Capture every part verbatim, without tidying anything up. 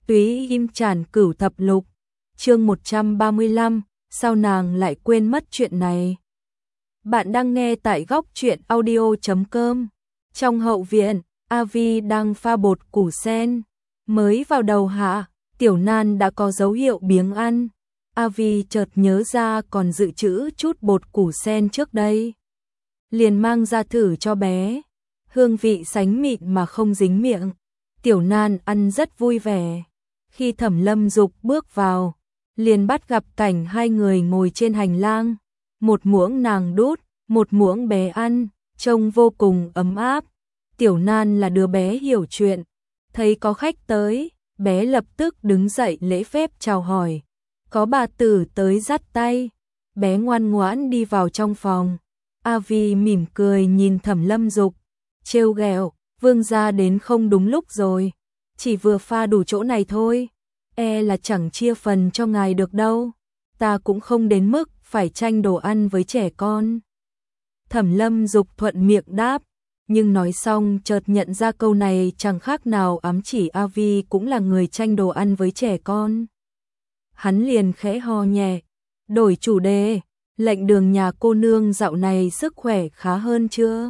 Túy Im Tràn Cửu Thập Lục, chương một trăm ba mươi lăm, sao nàng lại quên mất chuyện này? Bạn đang nghe tại góc truyện audio chấm com. Trong hậu viện, A Vi đang pha bột củ sen. Mới vào đầu hạ, Tiểu Nan đã có dấu hiệu biếng ăn. A Vi chợt nhớ ra còn dự trữ chút bột củ sen trước đây. Liền mang ra thử cho bé. Hương vị sánh mịn mà không dính miệng. Tiểu Nan ăn rất vui vẻ. Khi Thẩm Lâm Dục bước vào, liền bắt gặp cảnh hai người ngồi trên hành lang. Một muỗng nàng đút, một muỗng bé ăn, trông vô cùng ấm áp. Tiểu Nan là đứa bé hiểu chuyện. Thấy có khách tới, bé lập tức đứng dậy lễ phép chào hỏi. Có bà tử tới dắt tay. Bé ngoan ngoãn đi vào trong phòng. A Vi mỉm cười nhìn Thẩm Lâm Dục, trêu ghẹo, vương gia đến không đúng lúc rồi. Chỉ vừa pha đủ chỗ này thôi, e là chẳng chia phần cho ngài được đâu. Ta cũng không đến mức phải tranh đồ ăn với trẻ con. Thẩm Lâm Dục thuận miệng đáp, nhưng nói xong chợt nhận ra câu này chẳng khác nào ám chỉ A Vi cũng là người tranh đồ ăn với trẻ con. Hắn liền khẽ ho nhẹ, đổi chủ đề, Lệnh Đường nhà cô nương dạo này sức khỏe khá hơn chưa?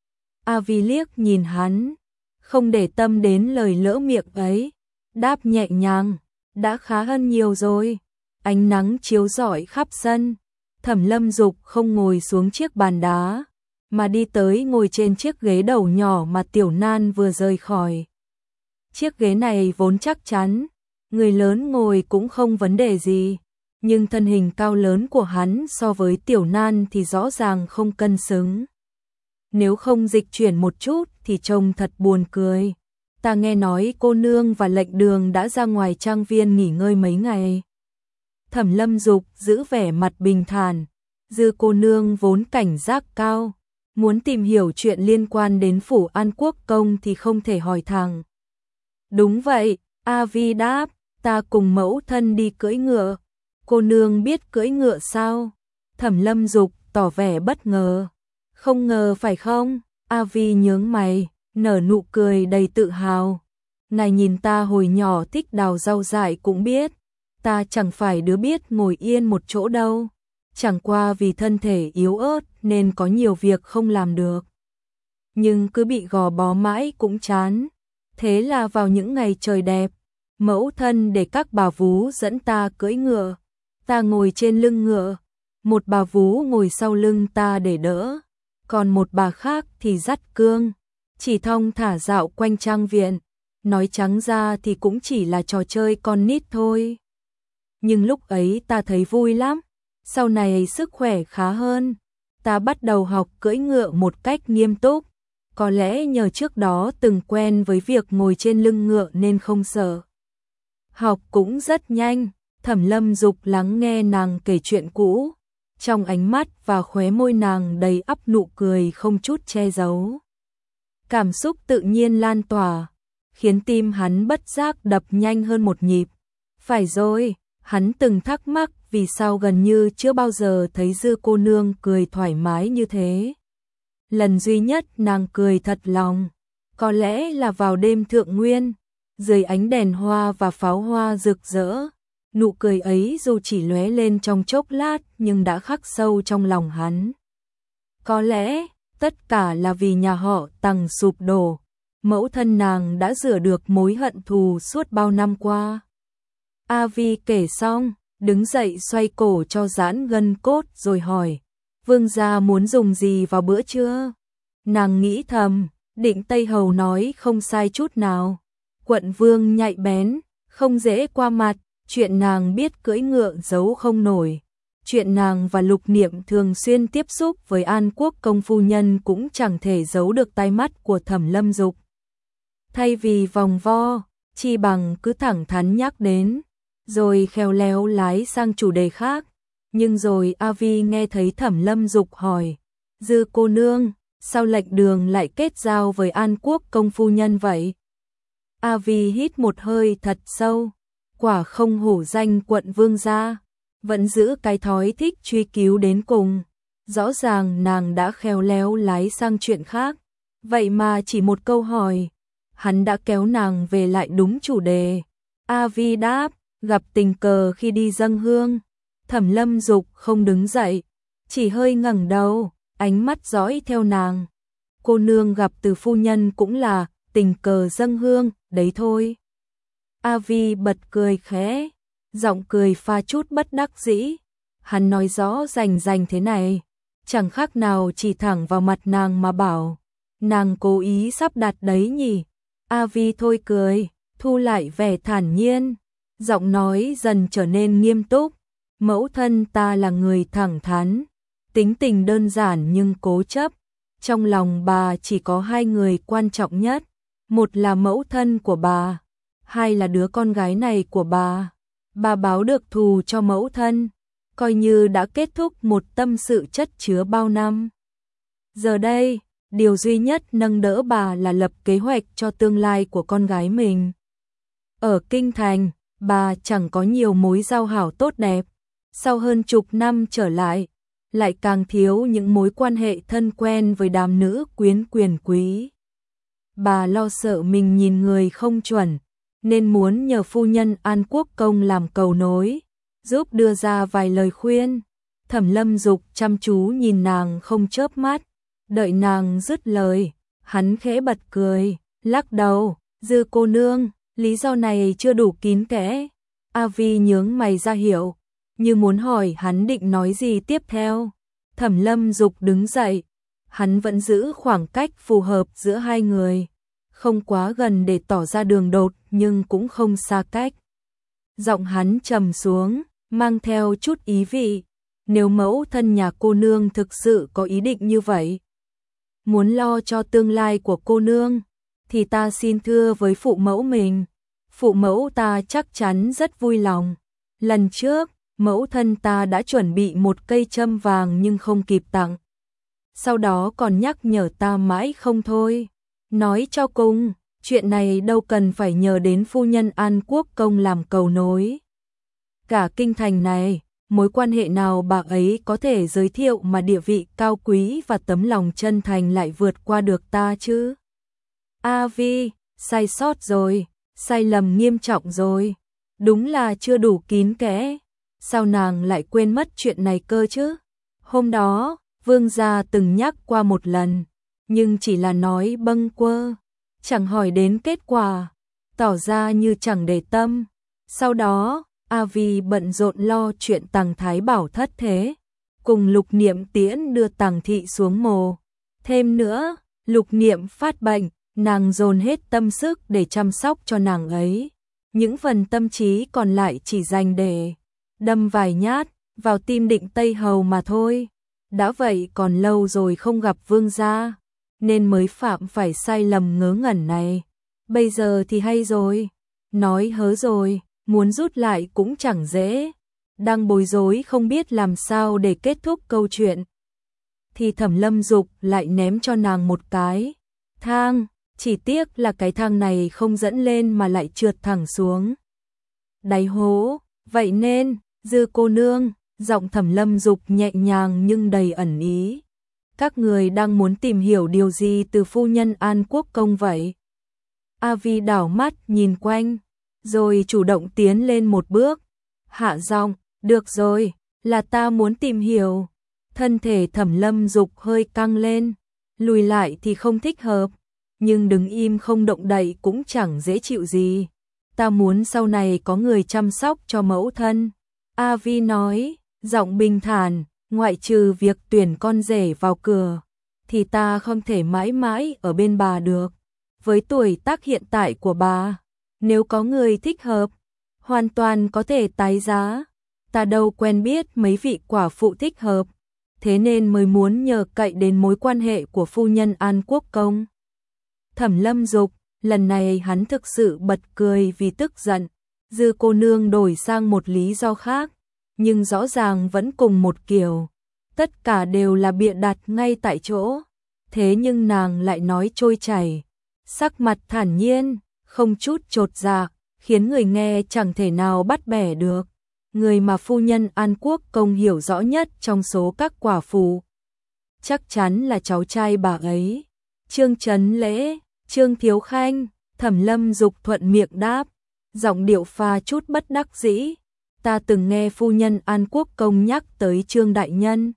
A Vi liếc nhìn hắn, không để tâm đến lời lỡ miệng ấy, đáp nhẹ nhàng, đã khá hơn nhiều rồi. Ánh nắng chiếu rọi khắp sân, Thẩm Lâm Dục không ngồi xuống chiếc bàn đá, mà đi tới ngồi trên chiếc ghế đầu nhỏ mà Tiểu Nan vừa rời khỏi. Chiếc ghế này vốn chắc chắn, người lớn ngồi cũng không vấn đề gì, nhưng thân hình cao lớn của hắn so với Tiểu Nan thì rõ ràng không cân xứng. Nếu không dịch chuyển một chút thì trông thật buồn cười. Ta nghe nói cô nương và Lệnh Đường đã ra ngoài trang viên nghỉ ngơi mấy ngày. Thẩm Lâm Dục giữ vẻ mặt bình thản. Dư cô nương vốn cảnh giác cao, muốn tìm hiểu chuyện liên quan đến phủ An Quốc công thì không thể hỏi thẳng. Đúng vậy, A Vi đáp, ta cùng mẫu thân đi cưỡi ngựa. Cô nương biết cưỡi ngựa sao? Thẩm Lâm Dục tỏ vẻ bất ngờ. Không ngờ phải không? A Vi nhướng mày, nở nụ cười đầy tự hào. Ngài nhìn ta hồi nhỏ thích đào rau dại cũng biết, ta chẳng phải đứa biết ngồi yên một chỗ đâu. Chẳng qua vì thân thể yếu ớt nên có nhiều việc không làm được. Nhưng cứ bị gò bó mãi cũng chán. Thế là vào những ngày trời đẹp, mẫu thân để các bà vú dẫn ta cưỡi ngựa. Ta ngồi trên lưng ngựa, một bà vú ngồi sau lưng ta để đỡ, còn một bà khác thì dắt cương, chỉ thong thả dạo quanh trang viện. Nói trắng ra thì cũng chỉ là trò chơi con nít thôi. Nhưng lúc ấy ta thấy vui lắm. Sau này sức khỏe khá hơn, ta bắt đầu học cưỡi ngựa một cách nghiêm túc. Có lẽ nhờ trước đó từng quen với việc ngồi trên lưng ngựa nên không sợ. Học cũng rất nhanh. Thẩm Lâm Dục lắng nghe nàng kể chuyện cũ, trong ánh mắt và khóe môi nàng đầy ắp nụ cười không chút che giấu. Cảm xúc tự nhiên lan tỏa, khiến tim hắn bất giác đập nhanh hơn một nhịp. Phải rồi, hắn từng thắc mắc vì sao gần như chưa bao giờ thấy Dư cô nương cười thoải mái như thế. Lần duy nhất nàng cười thật lòng, có lẽ là vào đêm thượng nguyên, dưới ánh đèn hoa và pháo hoa rực rỡ. Nụ cười ấy dù chỉ lóe lên trong chốc lát nhưng đã khắc sâu trong lòng hắn. Có lẽ, tất cả là vì nhà họ Tằng sụp đổ, mẫu thân nàng đã rửa được mối hận thù suốt bao năm qua. A Vi kể xong, đứng dậy xoay cổ cho giãn gân cốt rồi hỏi, vương gia muốn dùng gì vào bữa trưa? Nàng nghĩ thầm, Định Tây Hầu nói không sai chút nào. Quận vương nhạy bén, không dễ qua mặt. Chuyện nàng biết cưỡi ngựa giấu không nổi. Chuyện nàng và Lục Niệm thường xuyên tiếp xúc với An Quốc công phu nhân cũng chẳng thể giấu được tai mắt của Thẩm Lâm Dục. Thay vì vòng vo, chi bằng cứ thẳng thắn nhắc đến, rồi khéo léo lái sang chủ đề khác. Nhưng rồi A Vi nghe thấy Thẩm Lâm Dục hỏi, Dư cô nương, sao Lệnh Đường lại kết giao với An Quốc công phu nhân vậy? A Vi hít một hơi thật sâu. Quả không hổ danh quận vương gia, vẫn giữ cái thói thích truy cứu đến cùng. Rõ ràng nàng đã khéo léo lái sang chuyện khác, vậy mà chỉ một câu hỏi, hắn đã kéo nàng về lại đúng chủ đề. A Vi đáp, gặp tình cờ khi đi dâng hương. Thẩm Lâm Dục không đứng dậy, chỉ hơi ngẩng đầu, ánh mắt dõi theo nàng. Cô nương gặp từ phu nhân cũng là tình cờ dâng hương, đấy thôi. A Vi bật cười khẽ, giọng cười pha chút bất đắc dĩ. Hắn nói rõ rành rành thế này, chẳng khác nào chỉ thẳng vào mặt nàng mà bảo, nàng cố ý sắp đặt đấy nhỉ. A Vi thôi cười, thu lại vẻ thản nhiên, giọng nói dần trở nên nghiêm túc. Mẫu thân ta là người thẳng thắn, tính tình đơn giản nhưng cố chấp. Trong lòng bà chỉ có hai người quan trọng nhất, một là mẫu thân của bà, hai là đứa con gái này của bà. Bà báo được thù cho mẫu thân, coi như đã kết thúc một tâm sự chất chứa bao năm. Giờ đây, điều duy nhất nâng đỡ bà là lập kế hoạch cho tương lai của con gái mình. Ở Kinh Thành, bà chẳng có nhiều mối giao hảo tốt đẹp. Sau hơn chục năm trở lại, lại càng thiếu những mối quan hệ thân quen với đám nữ quyến quyền quý. Bà lo sợ mình nhìn người không chuẩn, nên muốn nhờ phu nhân An Quốc Công làm cầu nối, giúp đưa ra vài lời khuyên. Thẩm Lâm Dục chăm chú nhìn nàng không chớp mắt, đợi nàng dứt lời, hắn khẽ bật cười, lắc đầu, Dư cô nương, lý do này chưa đủ kín kẽ. A Vi nhướng mày ra hiệu, như muốn hỏi hắn định nói gì tiếp theo. Thẩm Lâm Dục đứng dậy, hắn vẫn giữ khoảng cách phù hợp giữa hai người, không quá gần để tỏ ra đường đột nhưng cũng không xa cách. Giọng hắn trầm xuống, mang theo chút ý vị, nếu mẫu thân nhà cô nương thực sự có ý định như vậy, muốn lo cho tương lai của cô nương, thì ta xin thưa với phụ mẫu mình. Phụ mẫu ta chắc chắn rất vui lòng. Lần trước, mẫu thân ta đã chuẩn bị một cây châm vàng nhưng không kịp tặng. Sau đó còn nhắc nhở ta mãi không thôi. Nói cho cùng, chuyện này đâu cần phải nhờ đến phu nhân An Quốc Công làm cầu nối. Cả kinh thành này, mối quan hệ nào bà ấy có thể giới thiệu mà địa vị cao quý và tấm lòng chân thành lại vượt qua được ta chứ? A Vi, sai sót rồi, sai lầm nghiêm trọng rồi. Đúng là chưa đủ kín kẽ. Sao nàng lại quên mất chuyện này cơ chứ? Hôm đó, vương gia từng nhắc qua một lần, nhưng chỉ là nói bâng quơ, chẳng hỏi đến kết quả, tỏ ra như chẳng để tâm. Sau đó, A Vi bận rộn lo chuyện Tằng Thái Bảo thất thế, cùng Lục Niệm tiễn đưa Tằng thị xuống mồ. Thêm nữa, Lục Niệm phát bệnh, nàng dồn hết tâm sức để chăm sóc cho nàng ấy. Những phần tâm trí còn lại chỉ dành để đâm vài nhát vào tim Định Tây Hầu mà thôi. Đã vậy còn lâu rồi không gặp vương gia, nên mới phạm phải sai lầm ngớ ngẩn này. Bây giờ thì hay rồi, nói hớ rồi, muốn rút lại cũng chẳng dễ. Đang bối rối không biết làm sao để kết thúc câu chuyện, thì Thẩm Lâm Dục lại ném cho nàng một cái thang, chỉ tiếc là cái thang này không dẫn lên mà lại trượt thẳng xuống đáy hố. Vậy nên, Dư cô nương, giọng Thẩm Lâm Dục nhẹ nhàng nhưng đầy ẩn ý, các người đang muốn tìm hiểu điều gì từ phu nhân An Quốc Công vậy? A Vi đảo mắt nhìn quanh, rồi chủ động tiến lên một bước, hạ giọng, được rồi, là ta muốn tìm hiểu. Thân thể Thẩm Lâm Dục hơi căng lên, lùi lại thì không thích hợp, nhưng đứng im không động đậy cũng chẳng dễ chịu gì. Ta muốn sau này có người chăm sóc cho mẫu thân. A Vi nói, giọng bình thản, ngoại trừ việc tuyển con rể vào cửa, thì ta không thể mãi mãi ở bên bà được. Với tuổi tác hiện tại của bà, nếu có người thích hợp, hoàn toàn có thể tái giá. Ta đâu quen biết mấy vị quả phụ thích hợp, thế nên mới muốn nhờ cậy đến mối quan hệ của phu nhân An Quốc Công. Thẩm Lâm Dục, lần này hắn thực sự bật cười vì tức giận. Dư cô nương đổi sang một lý do khác, nhưng rõ ràng vẫn cùng một kiểu. Tất cả đều là bịa đặt ngay tại chỗ. Thế nhưng nàng lại nói trôi chảy, sắc mặt thản nhiên, không chút chột dạ, khiến người nghe chẳng thể nào bắt bẻ được. Người mà phu nhân An Quốc Công hiểu rõ nhất trong số các quả phụ, chắc chắn là cháu trai bà ấy, Trương Chấn Lễ. Trương Thiếu Khanh. Thẩm Lâm Dục thuận miệng đáp, giọng điệu pha chút bất đắc dĩ. Ta từng nghe phu nhân An Quốc công nhắc tới Trương đại nhân.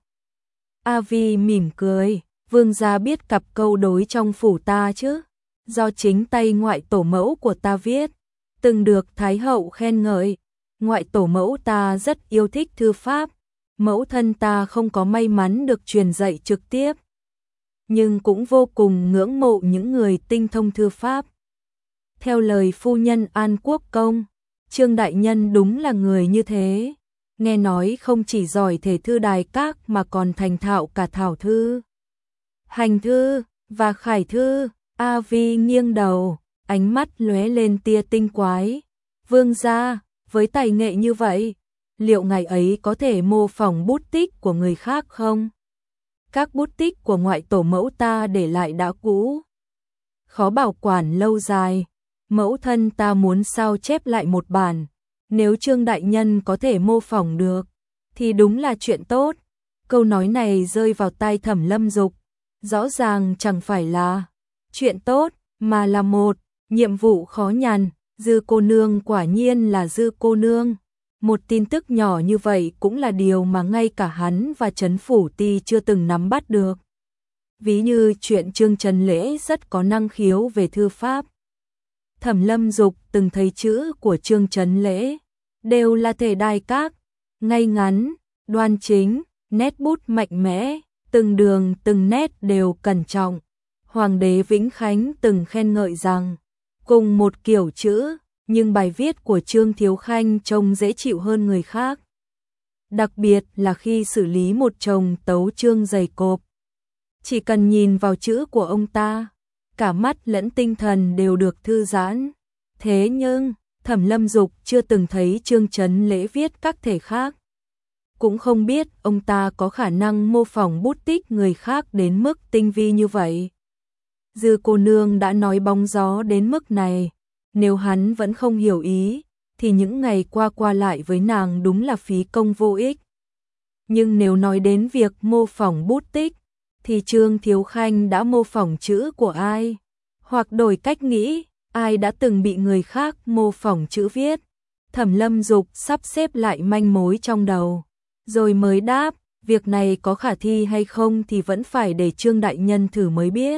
A Vi mỉm cười, vương gia biết cặp câu đối trong phủ ta chứ, do chính tay ngoại tổ mẫu của ta viết, từng được Thái hậu khen ngợi. Ngoại tổ mẫu ta rất yêu thích thư pháp, mẫu thân ta không có may mắn được truyền dạy trực tiếp, nhưng cũng vô cùng ngưỡng mộ những người tinh thông thư pháp. Theo lời phu nhân An Quốc công, Trương đại nhân đúng là người như thế, nghe nói không chỉ giỏi thể thư đài các mà còn thành thạo cả thảo thư, hành thư và khải thư. A Vi nghiêng đầu, ánh mắt lóe lên tia tinh quái. Vương gia, với tài nghệ như vậy, liệu ngài ấy có thể mô phỏng bút tích của người khác không? Các bút tích của ngoại tổ mẫu ta để lại đã cũ, khó bảo quản lâu dài. Mẫu thân ta muốn sao chép lại một bản, nếu Trương đại nhân có thể mô phỏng được, thì đúng là chuyện tốt. Câu nói này rơi vào tai Thẩm Lâm Dục, rõ ràng chẳng phải là chuyện tốt, mà là một nhiệm vụ khó nhằn. Dư cô nương quả nhiên là Dư cô nương. Một tin tức nhỏ như vậy cũng là điều mà ngay cả hắn và Trấn Phủ Ti chưa từng nắm bắt được. Ví như chuyện Trương Trần Lễ rất có năng khiếu về thư pháp. Thẩm Lâm Dục từng thấy chữ của Trương Trấn Lễ, đều là thể đài các, ngay ngắn, đoan chính, nét bút mạnh mẽ, từng đường từng nét đều cẩn trọng. Hoàng đế Vĩnh Khánh từng khen ngợi rằng, cùng một kiểu chữ, nhưng bài viết của Trương Thiếu Khanh trông dễ chịu hơn người khác. Đặc biệt là khi xử lý một chồng tấu chương dày cộp. Chỉ cần nhìn vào chữ của ông ta, cả mắt lẫn tinh thần đều được thư giãn. Thế nhưng, Thẩm Lâm Dục chưa từng thấy Trương Trấn Lễ viết các thể khác. Cũng không biết ông ta có khả năng mô phỏng bút tích người khác đến mức tinh vi như vậy. Dư cô nương đã nói bóng gió đến mức này, nếu hắn vẫn không hiểu ý, thì những ngày qua qua lại với nàng đúng là phí công vô ích. Nhưng nếu nói đến việc mô phỏng bút tích, thì Trương Thiếu Khanh đã mô phỏng chữ của ai? Hoặc đổi cách nghĩ, ai đã từng bị người khác mô phỏng chữ viết? Thẩm Lâm Dục sắp xếp lại manh mối trong đầu, rồi mới đáp, việc này có khả thi hay không thì vẫn phải để Trương đại nhân thử mới biết.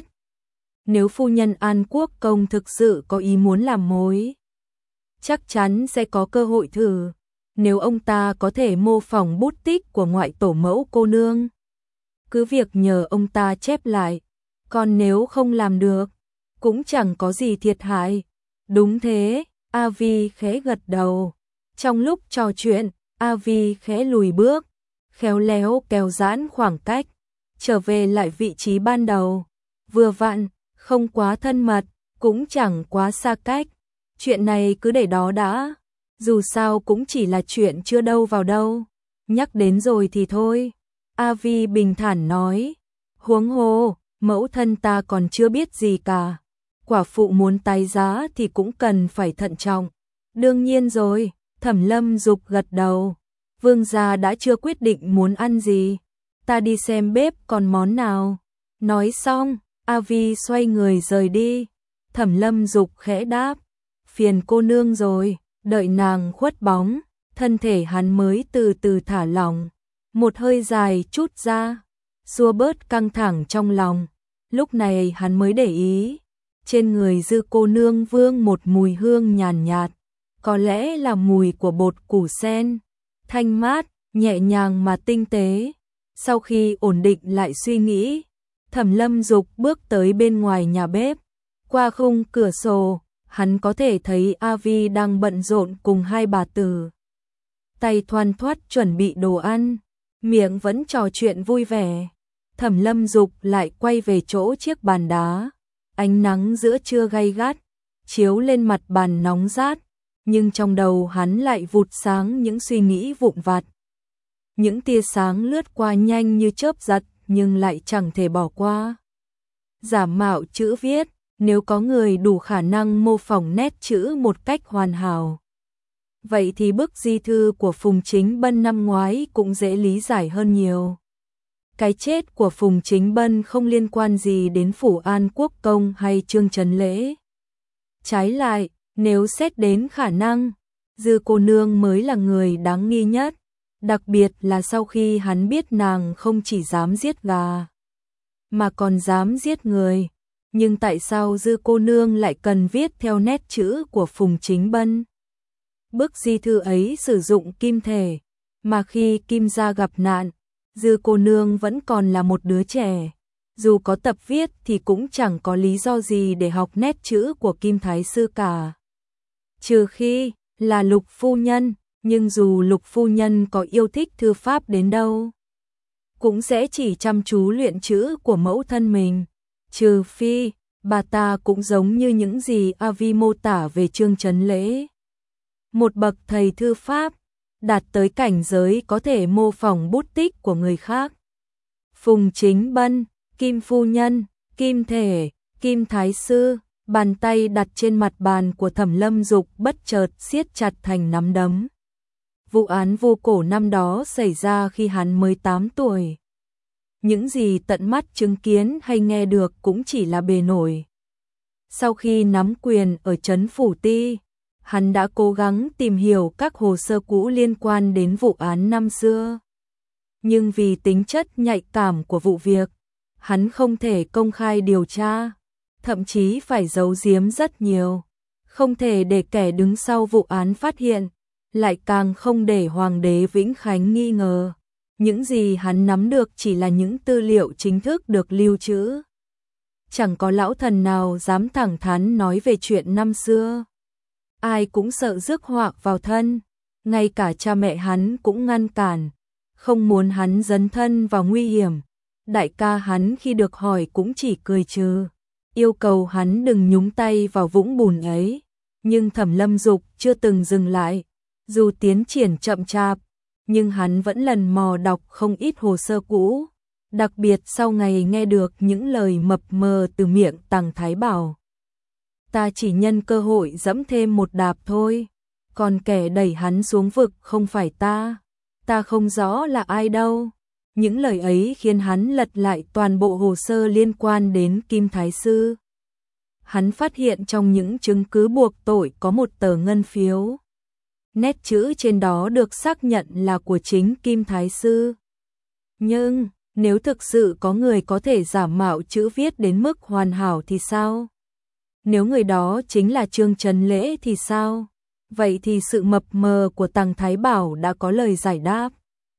Nếu phu nhân An Quốc công thực sự có ý muốn làm mối, chắc chắn sẽ có cơ hội thử. Nếu ông ta có thể mô phỏng bút tích của ngoại tổ mẫu cô nương, cứ việc nhờ ông ta chép lại, còn nếu không làm được, cũng chẳng có gì thiệt hại. Đúng thế, A Vi khẽ gật đầu. Trong lúc trò chuyện, A Vi khẽ lùi bước, khéo léo kéo giãn khoảng cách, trở về lại vị trí ban đầu. Vừa vặn, không quá thân mật, cũng chẳng quá xa cách. Chuyện này cứ để đó đã, dù sao cũng chỉ là chuyện chưa đâu vào đâu. Nhắc đến rồi thì thôi. A Vi bình thản nói, huống hồ, mẫu thân ta còn chưa biết gì cả. Quả phụ muốn tái giá thì cũng cần phải thận trọng. Đương nhiên rồi, Thẩm Lâm Dục gật đầu. Vương gia đã chưa quyết định muốn ăn gì, ta đi xem bếp còn món nào. Nói xong, A Vi xoay người rời đi. Thẩm Lâm Dục khẽ đáp, phiền cô nương rồi. Đợi nàng khuất bóng, thân thể hắn mới từ từ thả lỏng, một hơi dài trút ra, xua bớt căng thẳng trong lòng. Lúc này hắn mới để ý, trên người Dư cô nương vương một mùi hương nhàn nhạt, có lẽ là mùi của bột củ sen, thanh mát, nhẹ nhàng mà tinh tế. Sau khi ổn định lại suy nghĩ, Thẩm Lâm Dục bước tới bên ngoài nhà bếp. Qua khung cửa sổ, hắn có thể thấy A Vi đang bận rộn cùng hai bà tử, tay thoăn thoắt chuẩn bị đồ ăn, miệng vẫn trò chuyện vui vẻ. Thẩm Lâm Dục lại quay về chỗ chiếc bàn đá. Ánh nắng giữa trưa gay gắt, chiếu lên mặt bàn nóng rát, nhưng trong đầu hắn lại vụt sáng những suy nghĩ vụn vặt. Những tia sáng lướt qua nhanh như chớp giật, nhưng lại chẳng thể bỏ qua. Giả mạo chữ viết, nếu có người đủ khả năng mô phỏng nét chữ một cách hoàn hảo, vậy thì bức di thư của Phùng Chính Bân năm ngoái cũng dễ lý giải hơn nhiều. Cái chết của Phùng Chính Bân không liên quan gì đến phủ An Quốc công hay Trương Trấn Lễ. Trái lại, Nếu xét đến khả năng, Dư cô nương mới là người đáng nghi nhất, đặc biệt là sau khi hắn biết nàng không chỉ dám giết gà, mà còn dám giết người. Nhưng tại sao Dư cô nương lại cần viết theo nét chữ của Phùng Chính Bân? Bức di thư ấy sử dụng kim thể, mà khi Kim gia gặp nạn, Dư cô nương vẫn còn là một đứa trẻ. Dù có tập viết thì cũng chẳng có lý do gì để học nét chữ của Kim Thái Sư cả. Trừ khi là Lục phu nhân, nhưng dù Lục phu nhân có yêu thích thư pháp đến đâu, cũng sẽ chỉ chăm chú luyện chữ của mẫu thân mình. Trừ phi, bà ta cũng giống như những gì a vê mô tả về Trương Chấn Lễ. Một bậc thầy thư pháp, đạt tới cảnh giới có thể mô phỏng bút tích của người khác. Phùng Chính Bân, Kim phu nhân, Kim thể, Kim Thái Sư, bàn tay đặt trên mặt bàn của Thẩm Lâm Dục bất chợt siết chặt thành nắm đấm. Vụ án Vu Cổ năm đó xảy ra khi hắn mới tám tuổi. Những gì tận mắt chứng kiến hay nghe được cũng chỉ là bề nổi. Sau khi nắm quyền ở trấn Phủ Ti, hắn đã cố gắng tìm hiểu các hồ sơ cũ liên quan đến vụ án năm xưa. Nhưng vì tính chất nhạy cảm của vụ việc, hắn không thể công khai điều tra, thậm chí phải giấu giếm rất nhiều. Không thể để kẻ đứng sau vụ án phát hiện, lại càng không để Hoàng đế Vĩnh Khánh nghi ngờ. Những gì hắn nắm được chỉ là những tư liệu chính thức được lưu trữ. Chẳng có lão thần nào dám thẳng thắn nói về chuyện năm xưa. Ai cũng sợ rước họa vào thân, ngay cả cha mẹ hắn cũng ngăn cản, không muốn hắn dấn thân vào nguy hiểm. Đại ca hắn khi được hỏi cũng chỉ cười trừ, yêu cầu hắn đừng nhúng tay vào vũng bùn ấy. Nhưng Thẩm Lâm Dục chưa từng dừng lại, dù tiến triển chậm chạp, nhưng hắn vẫn lần mò đọc không ít hồ sơ cũ, đặc biệt sau ngày nghe được những lời mập mờ từ miệng Tằng Thái Bảo. Ta chỉ nhân cơ hội dẫm thêm một đạp thôi, còn kẻ đẩy hắn xuống vực không phải ta, ta không rõ là ai đâu. Những lời ấy khiến hắn lật lại toàn bộ hồ sơ liên quan đến Kim Thái Sư. Hắn phát hiện trong những chứng cứ buộc tội có một tờ ngân phiếu. Nét chữ trên đó được xác nhận là của chính Kim Thái Sư. Nhưng, nếu thực sự có người có thể giả mạo chữ viết đến mức hoàn hảo thì sao? Nếu người đó chính là Trương Chấn Lễ thì sao? Vậy thì sự mập mờ của Tằng Thái Bảo đã có lời giải đáp.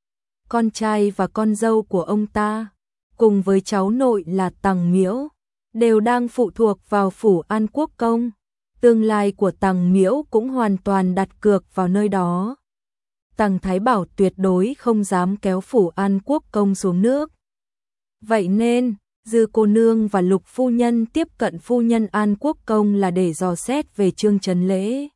Con trai và con dâu của ông ta, cùng với cháu nội là Tằng Miễu, đều đang phụ thuộc vào Phủ An Quốc Công. Tương lai của Tằng Miễu cũng hoàn toàn đặt cược vào nơi đó. Tằng Thái Bảo tuyệt đối không dám kéo Phủ An Quốc Công xuống nước. Vậy nên, Dư cô nương và Lục phu nhân tiếp cận phu nhân An Quốc Công là để dò xét về Trương Chấn Lễ.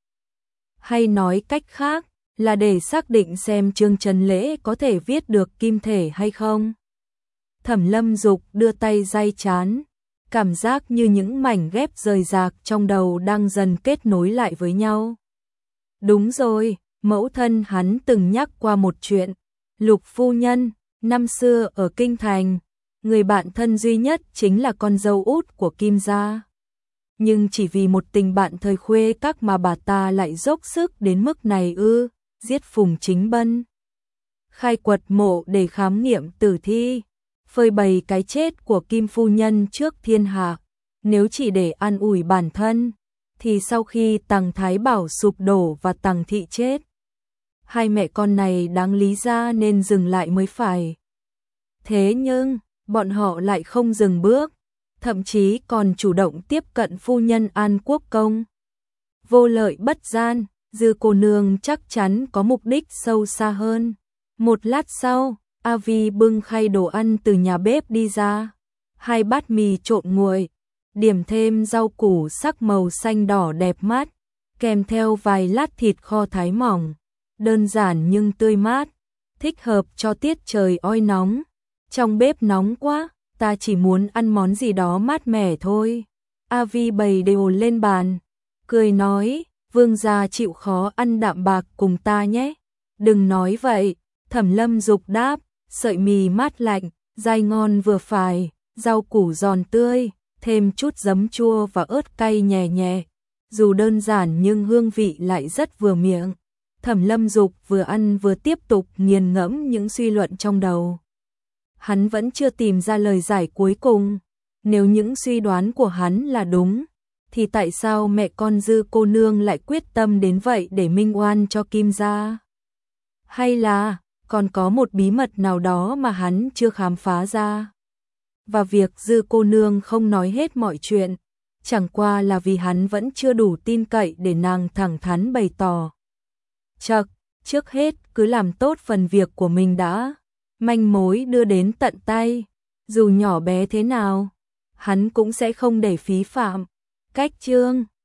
Hay nói cách khác, là để xác định xem Trương Chấn Lễ có thể viết được kim thể hay không. Thẩm Lâm Dục đưa tay day trán, cảm giác như những mảnh ghép rời rạc trong đầu đang dần kết nối lại với nhau. Đúng rồi, mẫu thân hắn từng nhắc qua một chuyện. Lục phu nhân, năm xưa ở Kinh Thành, người bạn thân duy nhất chính là con dâu út của Kim gia. Nhưng chỉ vì một tình bạn thời khuê các mà bà ta lại dốc sức đến mức này ư, giết Phùng Chính Bân. Khai quật mộ để khám nghiệm tử thi, phơi bày cái chết của Kim phu nhân trước thiên hạ. Nếu chỉ để an ủi bản thân, thì sau khi Tằng Thái Bảo sụp đổ và Tằng Thị chết, hai mẹ con này đáng lý ra nên dừng lại mới phải. Thế nhưng, bọn họ lại không dừng bước, thậm chí còn chủ động tiếp cận phu nhân An Quốc Công. Vô lợi bất gian, Dư cô nương chắc chắn có mục đích sâu xa hơn. Một lát sau, A Vi bưng khay đồ ăn từ nhà bếp đi ra. Hai bát mì trộn nguội, điểm thêm rau củ sắc màu xanh đỏ đẹp mắt, kèm theo vài lát thịt kho thái mỏng. Đơn giản nhưng tươi mát, thích hợp cho tiết trời oi nóng. Trong bếp nóng quá, ta chỉ muốn ăn món gì đó mát mẻ thôi. A Vi bày đều lên bàn, cười nói, vương gia chịu khó ăn đạm bạc cùng ta nhé. Đừng nói vậy, Thẩm Lâm Dục đáp, sợi mì mát lạnh, dai ngon vừa phải, rau củ giòn tươi, thêm chút giấm chua và ớt cay nhẹ nhẹ, dù đơn giản nhưng hương vị lại rất vừa miệng. Thẩm Lâm Dục vừa ăn vừa tiếp tục nghiền ngẫm những suy luận trong đầu. Hắn vẫn chưa tìm ra lời giải cuối cùng. Nếu những suy đoán của hắn là đúng, thì tại sao mẹ con Dư cô nương lại quyết tâm đến vậy để minh oan cho Kim gia? Hay là còn có một bí mật nào đó mà hắn chưa khám phá ra? Và việc Dư cô nương không nói hết mọi chuyện, chẳng qua là vì hắn vẫn chưa đủ tin cậy để nàng thẳng thắn bày tỏ. Chậc, trước hết cứ làm tốt phần việc của mình đã. Manh mối đưa đến tận tay, dù nhỏ bé thế nào, hắn cũng sẽ không để phí phạm. Cách chương